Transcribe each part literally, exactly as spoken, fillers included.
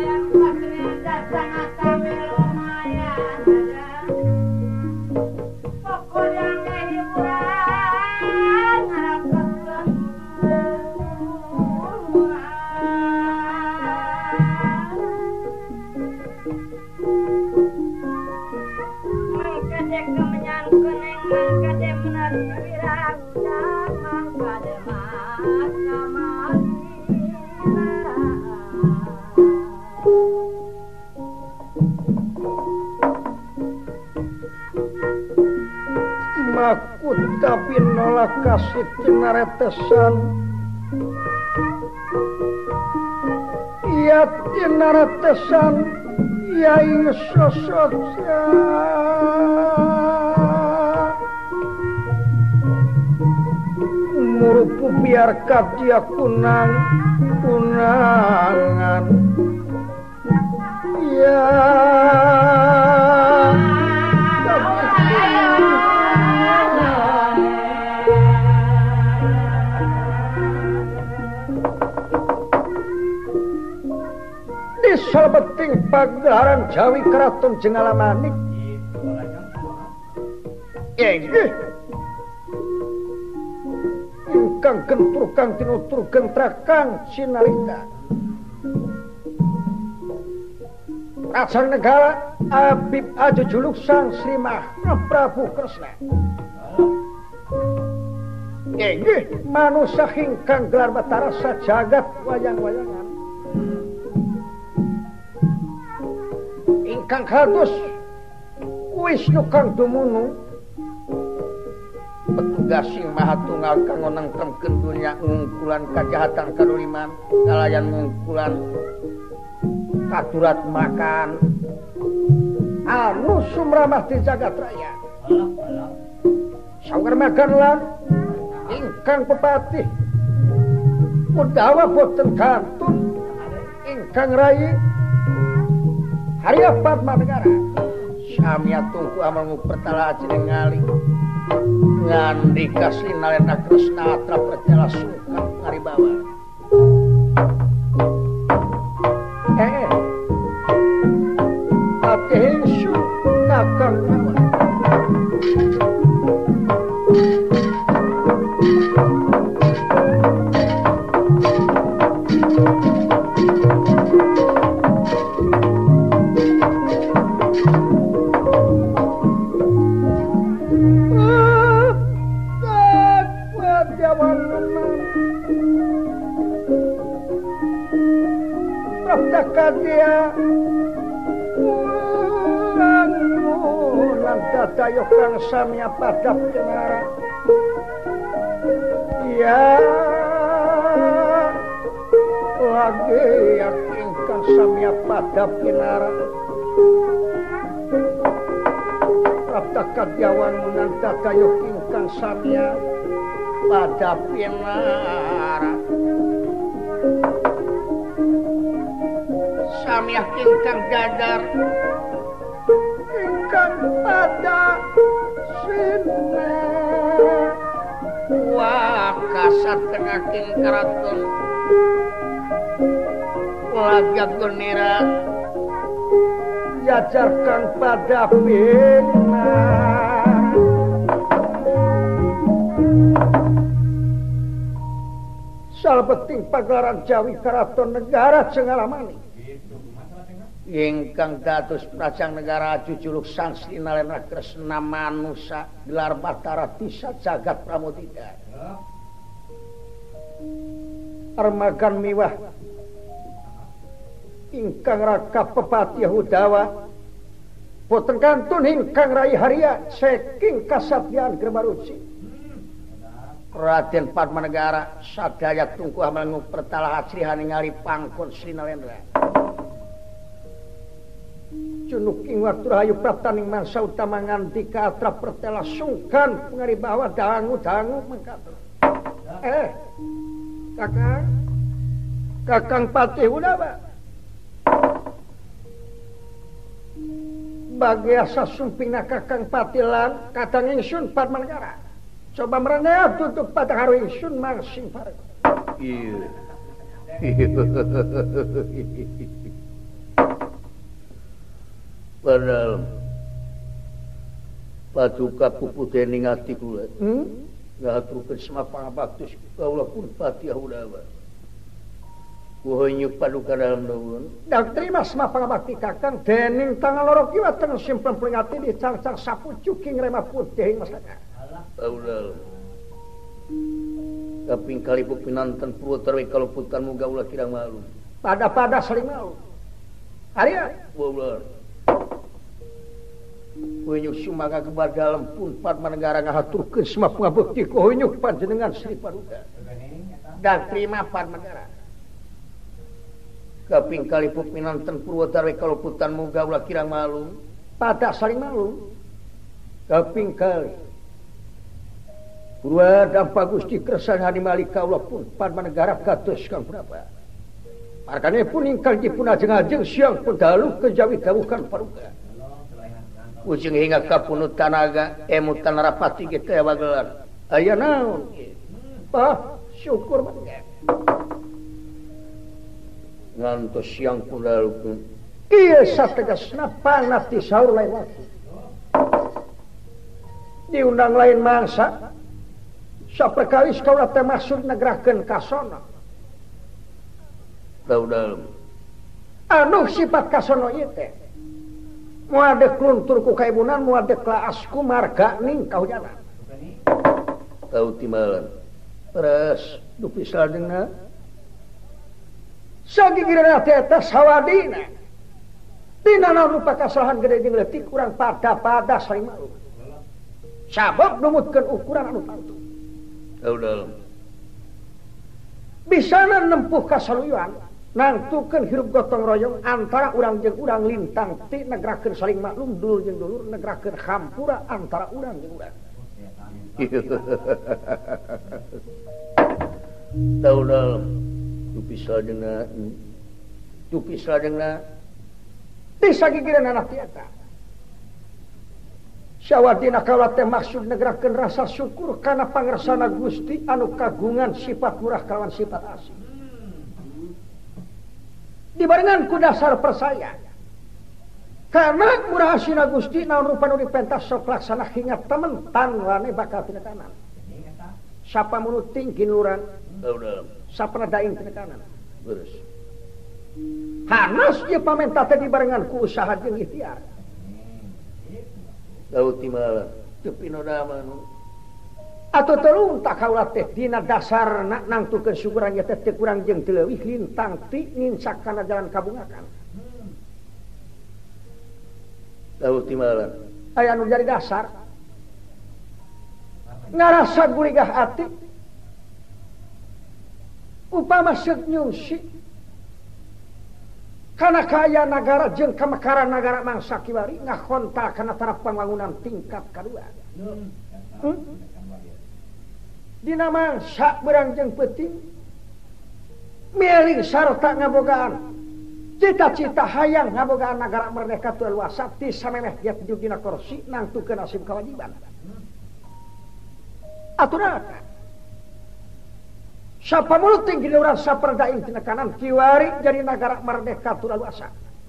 Tapi nolak kasih tinaretesan iya tinaretesan ya ing sosoknya murupu biarkan dia kunang kunangan ya Salbeting pagelaran Jawi Keraton Jenggala Manik. Inggih. Ingkang gentur kang tinutur gentrakang sinalika. Raja negara Abib Ajujuluk Sang Sri Mahra Prabu Kresna. Inggih manusa ingkang gelar Batara sajagat wayang-wayangan. Ingkang kados Wisnu kang dumunung petugas sing maha tunggal kang nangkemkeun dunya ngungkulan kajahatan kanuliman kalayan ngungkulan katurat makan anu sumramah di jagat raya sawarmagan lan ingkang pepatih Udawa boten kantun ingkang rayi Harya Padma Negara samya tungku amal pertala ajeneng ngali ngandika sinalena Kresna atra perjala sungkan ngaribawa eh ate hingsu kakang nawa dia ulang ulang dadayo kang samya padap pinara ya lagi yakin kang samya padap pinara prapta kadyawan ulang dadayo kang samya padap pinara samya ingkang dadar ingkang pada sine wa kasatengaking karaton lagak gunira jajar kang pada bina salbeting pagelaran Jawi Keraton Negara Jenggala Manik ingkang dados Prajang Negara Ajujuluk Sang Sri Nalendra Kresna manusa gelar Batara Tisa jagat pramudita armagan miwah ingkang raka pepatih Udawa boten kantun ingkang rai Harya saking kasatriyan Germaruci Raden Padma Negara sadaya tungku amal pertala asrihan ningali pangkon Sri Nalendra Junuking waktu rahayu praptaning mangsa utama ngandika atra pertela sungkan pengaribawa dangu-dangu mengkatur. Eh, kakang, kakang patih Udawa. Bagi asa sumpingna kakang patilan, kadang ingsun Padma Negara. Coba merendah tutup pada haru ingsun mangsing parek. Iya. padahal paduka puput ning ati kula hmm? Ngaturkeun semapang baktus kaula pun Fatihah udawa kuheunyuk paduka dalam daun dak terima semapang bakti kakang dening tangan loro kiwa teng simpen peringati di cang-cang sapucuk king rema putih masaka udah kaping kalipuk pinanten purwa kalau putan muga ulah kirang malu pada-pada saling malu Arya ulah Kunyuk sumaga kebar dalam pun padma negara ngahaturkeun semua pangabekti kunyuk panjenengan Sri Paduka dan terima padma negara kaping kalipuk pinanten purwa kalau putan muga ulah kirang malu pada saling malu kaping kali Purwa dampa Gusti kersan hani malika ulah pun padma negara kados kang berapa markane pun ingkang dipun ajeng-ajeng siang pendalu kejawi dawuhan Paduka ujung hingga kapunut tanaga emutan rapati gitu ya wagelar aya naon ah syukur banget ngantos siang pendalu ieu sategasna panati saur lain waktu diundang lain mangsa saperkawis kaula teh maksud negrakeun ka sono daudal anu sifat ka sono ieu teh moal dek luntur ku kaibunan moal dek laasku marga ning kahujanan tau timalan terus dupi saladengna sagigirana teh eta sawadina dina naon rupa kasalahan gede jeung leutik urang pada-pada saling malu sabab numutkeun ukuran anu tantu daudal bisana nempuh kasaluyuan nangtukeun hirup gotong royong antara urang jeung urang lintang ti negrakeun saling maklum dulur jeung dulur negrakeun hampura antara urang jeung urang daudal dupi saladengna dupi saladengna di sagigireun anak ti eta sawadina kaula teh maksud negrakeun rasa syukur kana pangersana Gusti anu kagungan sifat murah kalawan sifat asih dibarengan ku dasar persaya karena murah asina Gusti naon rupa nu dipentas sok laksana hingat temen tanrane bakal tinekanan sapa munut tinggi urang sapana daing tinekanan beres hanas ieu pamenta teh dibarengan ku usaha jeung ikhtiar daud timala teu pinodama nu atuh teu tak kaula teh dina dasarna nangtukeun syukuran ieu teh teu kurang jeung teu leuwih lintang ti ninsak kana jalan kabungakan daud timala aya anu jadi dasar ngarasa guligah ati upama seuk nyungsi kana kaya negara jeung kamekaran negara mangsa kiwari ngakontak kana taraf pembangunan tingkat kadua hmm? Dina mangsa berang jeung peuting miling sarta ngabogaan cita-cita hayang ngabogaan negara merdeka teu luasa ti samemeh jet dina kursi nangtukeun nasib kewajiban aturna sapa mulut tinggi urang saperdaing tina kanan kiwari jadi negara merdeka teu luasa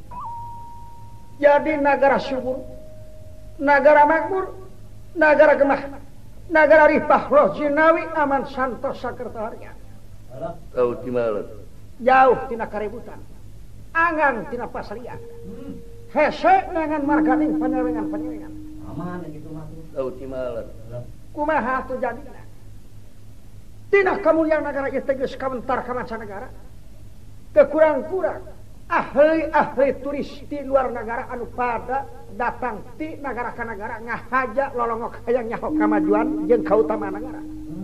jadi negara subur negara makmur negara gemah negara ripah roh jinawi aman santos sakertaharya kau timalan jauh tina kaributan angan tina pasarian hese ngangan marganing panyelengan-panyelengan aman gitu mah kau timalan kumaha atuh jadina tina kamuliaan negara ieu teh geus kawentar ka mancanagara teu kurang-kurang ahli-ahli turis di luar negara anu pada datang ti negara ka negara ngahaja lolongok hayang nyaho kamajuan jeung kautamaan negara.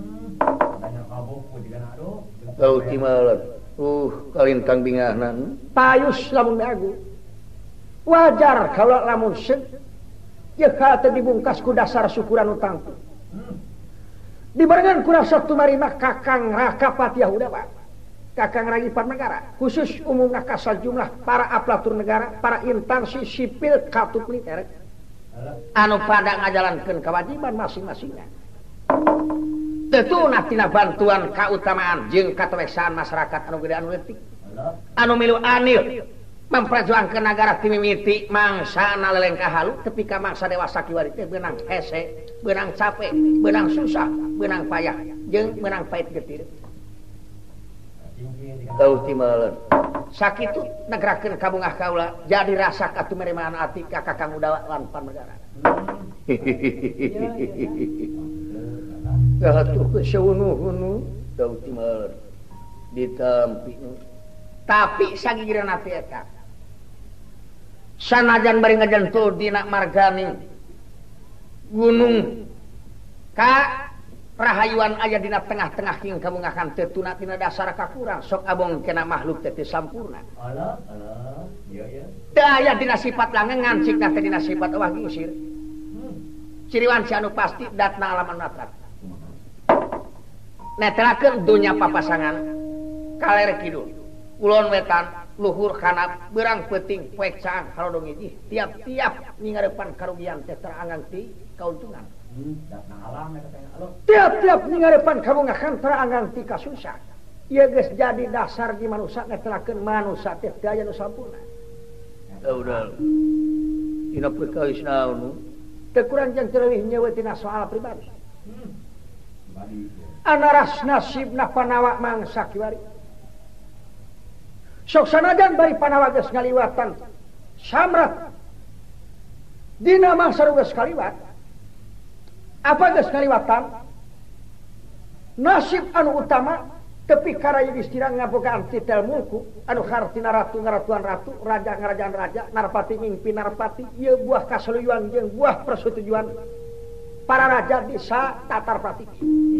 Tau timalan. Uh, kalintang bingahnan. Payus lamun dagu. Wajar kalau lamun seug ieu teh dibungkas ku dasar syukuran utang. Dibarengan ku rasa tumarima Kakang Raka Patih Udawa. Kakang Ragipan negara, khusus umumna ka sajumlah para aparatur negara, para instansi sipil katut militer anu pada ngajalankeun kewajiban masing-masingna. Tentu tina bantuan kautamaan jeung katoreksaan masyarakat anu gede anu leutik. Anu milu anil memperjuangkan negara timimiti mangsa nalelengkah halu tepi ka mangsa dewasa kiwari teh benang hese, benang capek, benang susah, benang payah, jeung benang pahit getih. Tau timaleun. Sakitu negerakeun kabungah kaula jadi rasa katu meremahan ati ka Kakang Udawa lan Panegara. Katuh seunuh-unuh tau timaleun ditampi. Tapi sagigireun ati eta. Sanajan bari ngajentul dina margani gunung ka rahayuan aya dina tengah-tengah king kabungahan teu tuna tina dasar kakurang sok abong kena makhluk teh teu sampurna. Alah, alah. Iya ya. Teu aya dina sifat langeun ngancikna teh dina sifat eueuh ngusir. Hmm. Ciriwan si anu pasti datna alaman natrat. Netelakeun dunya papasangan kaler kidul. Kulon wetan luhur kana berang peuting poek caang halodong hiji tiap-tiap ningarepan karugian teh terangang ti kauntungan. Hmm, datna alam eta teh. Tiap-tiap ningarepan kabungahan terangang ti kasusah. Ieu geus jadi dasar di manusia netelakeun manusia teh teu aya nu sampurna. Udah. Dina perkawis naon teu kurang jeung teueuh nyeuweut tina soal pribadi. Hmm. Pribadi. Anaras nasibna panawa mangsa kiwari. Sok sanajan bari panawa geus ngaliwatan samrat dina mangsa geus kaliwat apa geus ngaliwatan nasib anu utama tepi karaya istira ngabogaan titel mulku anu hartina ratu ngaratuan ratu raja ngarajaan raja narpati mimpi narpati ieu buah kasaluyuan jeung buah persetujuan para raja di sa tatar pratiki.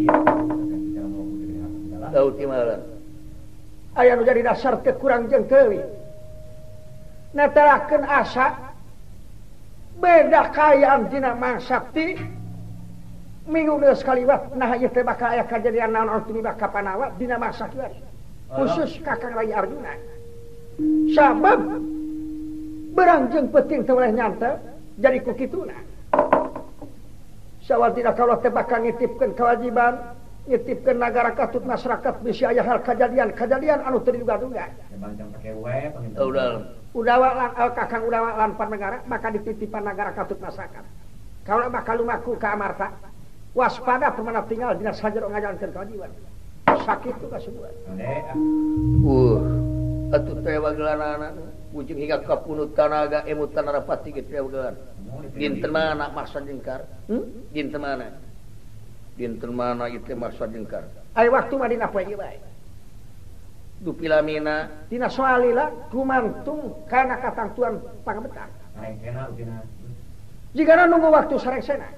Tau timaleun aya nu jadi dasar teu kurang jeung teuing netelakeun asa beda kaayaan dina mangsa ti minggu geus kaliwat nah ieu teh bakal aya kajadian naon anu tumiba ka panawa dina mangsa kieu khusus Kakang Rai Arjuna sabab berang jeung peuting teu boleh nyantel jadi ku kituna sawadina kaula teh bakal ngitipkeun kewajiban ngitipkeun nagara katut masyarakat bisi aya hal kejadian-kejadian anu teu diduga-duga. Bancang pake we panginten. Udah. Udawa lan Kakang Udawa lan Panegara maka dititipan nagara katut masyarakat. Kaula bakal lumaku ka amarta. Waspada permana tinggal dina sajero ngajalankeun kewajiban. Sakitu kasubuhan. Uh, atuh teh wagelanana ujung hingga ka punut tanaga emutan narapati kitu wagelan. Dinten mana maksud jengkar? Hmm? Dinten mana? Dinten mana itu maksud jengkar ay waktu mah dina poe ieu bae dupilamina dina soalila gumantung kana katangtuan pangabetan sarengkena utina jigana nunggu waktu sarengsena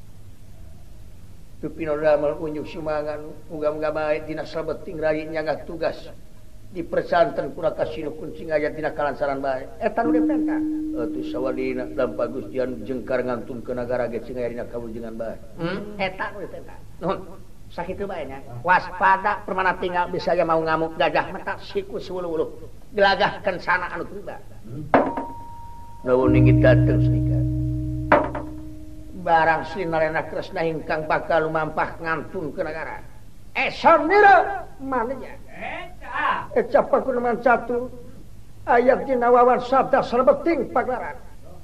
dupino damel unjuk sumangan muga-muga bae dina sabeting rai nyangga tugas di pesantren kuraka sinu kuncing aya dina kalansaran bae eta nu dipenta atuh sawadina dampa Gustian jengkar ngantun ke nagara ge cing aya dina kawujengan bae hmm eta nu dipenta nuhun sakitu bae nya waspada permana tinggal bisa aya mau ngamuk gajah mata siku seuluh-uluh gelagahkeun sana anu tiba nuhun ningit dateng sedika barang sinarena kresna hingkang bakal lumampah ngantun ke nagara eson nira manehnya Eca Eca pakunaman satu ayat dina wawan sabda salebeting pagelaran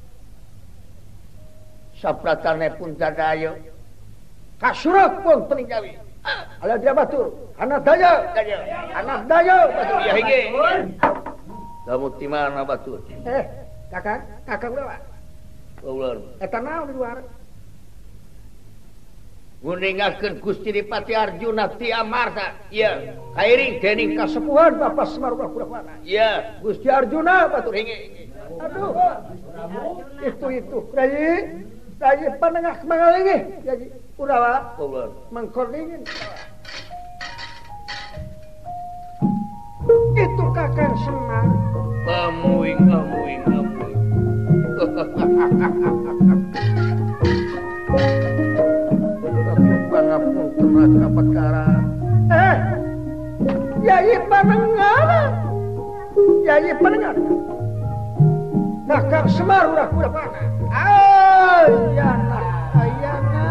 sapratane pun dadayo kasurat pun tening jawi ala dia batur anak daya anak daya batur ya hige kamu di mana batur eh kakak kakak berapa ulun eta naon di luar nguningakeun Gusti Dipati Arjuna ti Amarta ieu kairing dening kasepuhan Bapak Semar Purwana iya Gusti Arjuna batur hinge aduh itu itu Rai Rai panengah mangalingi jadi Udawa ulun mangkorningin itu Kakang Semar pamuing pamuing pamuing pangapunten raka perkara eh Yai panengar Yai panengar Kakang Semar udah kuda mana ayana ayana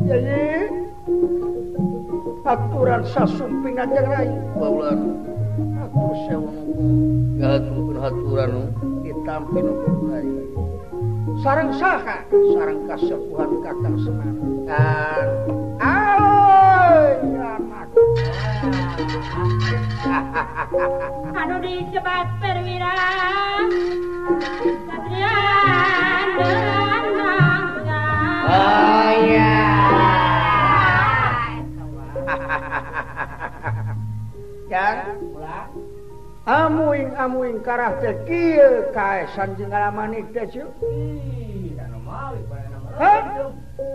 Jadi aturan sasumping aja rai. Baulan. Atur sewu ngaturkeun haturan ditampin rai. Sareng saha? Sareng kasepuhan Kakang Semar. Kan ai anak. Anu dicebat perwira Satrian dengan Oh iya. Jan amuing amuing karah teh kieu kaesan jeung ngalaman teh cu. Hah?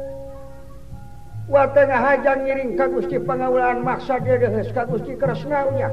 Wa tengah hajang ngiring ka Gusti Pangawulaan maksa dia deus ka Gusti Kresna nya.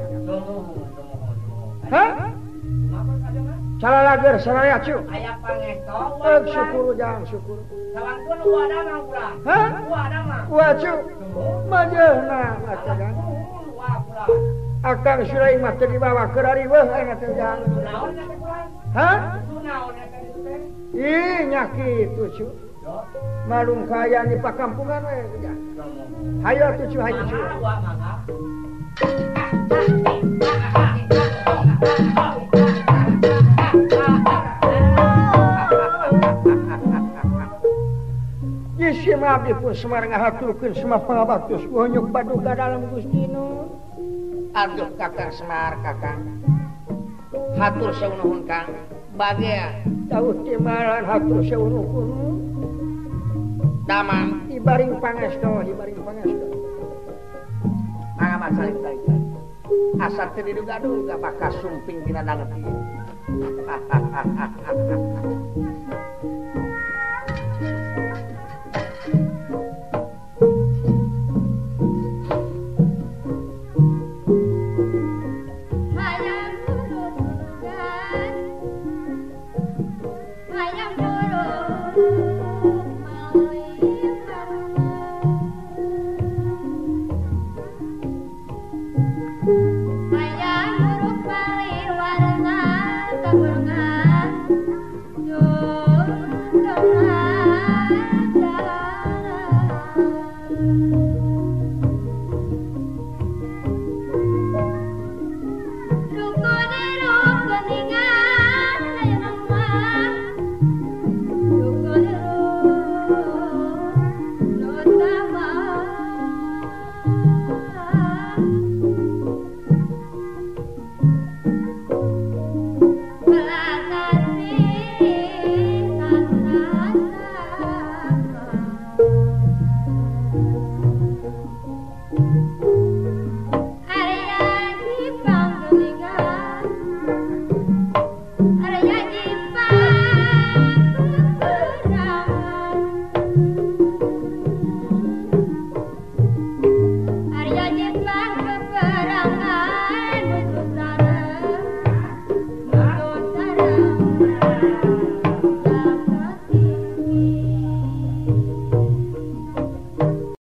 Hah? Salalager saraya cu. aya pangesto Eh syukur jangan syukur. sawangun uada mah ulah. Hah? Uada mah. Wa cu. Majeuna mata kan. Wa ulah. Akang Sulaim mah teu dibawa keur ari weuh ayeuna teh jangan. Naon nya teh ulah? Hah? Naon nya teh ditu teh? Ih nya kitu cu. Malum kaya di pakampungan we ya. Hayo atuh cu hayo cu. Wa mangga. Isi abdi pun Semar ngahaturkeun semua pangabaktos bonyok paduka dalam Gusti nu. Aduh Kakang Semar Kakang. Hatur sewu nuhun Kang. Bagea Tauh timalan hatur sewu nuhun. damang Ibaring pangesto, ibaring pangesto. pangamat saling tarik tarik. Asal teu diduga-duga bakal sumping dina danget ieu. Hayang turun-turungan, hayang turun malihan. Hayang buruk malih warna kagulungan, junjungan jalan.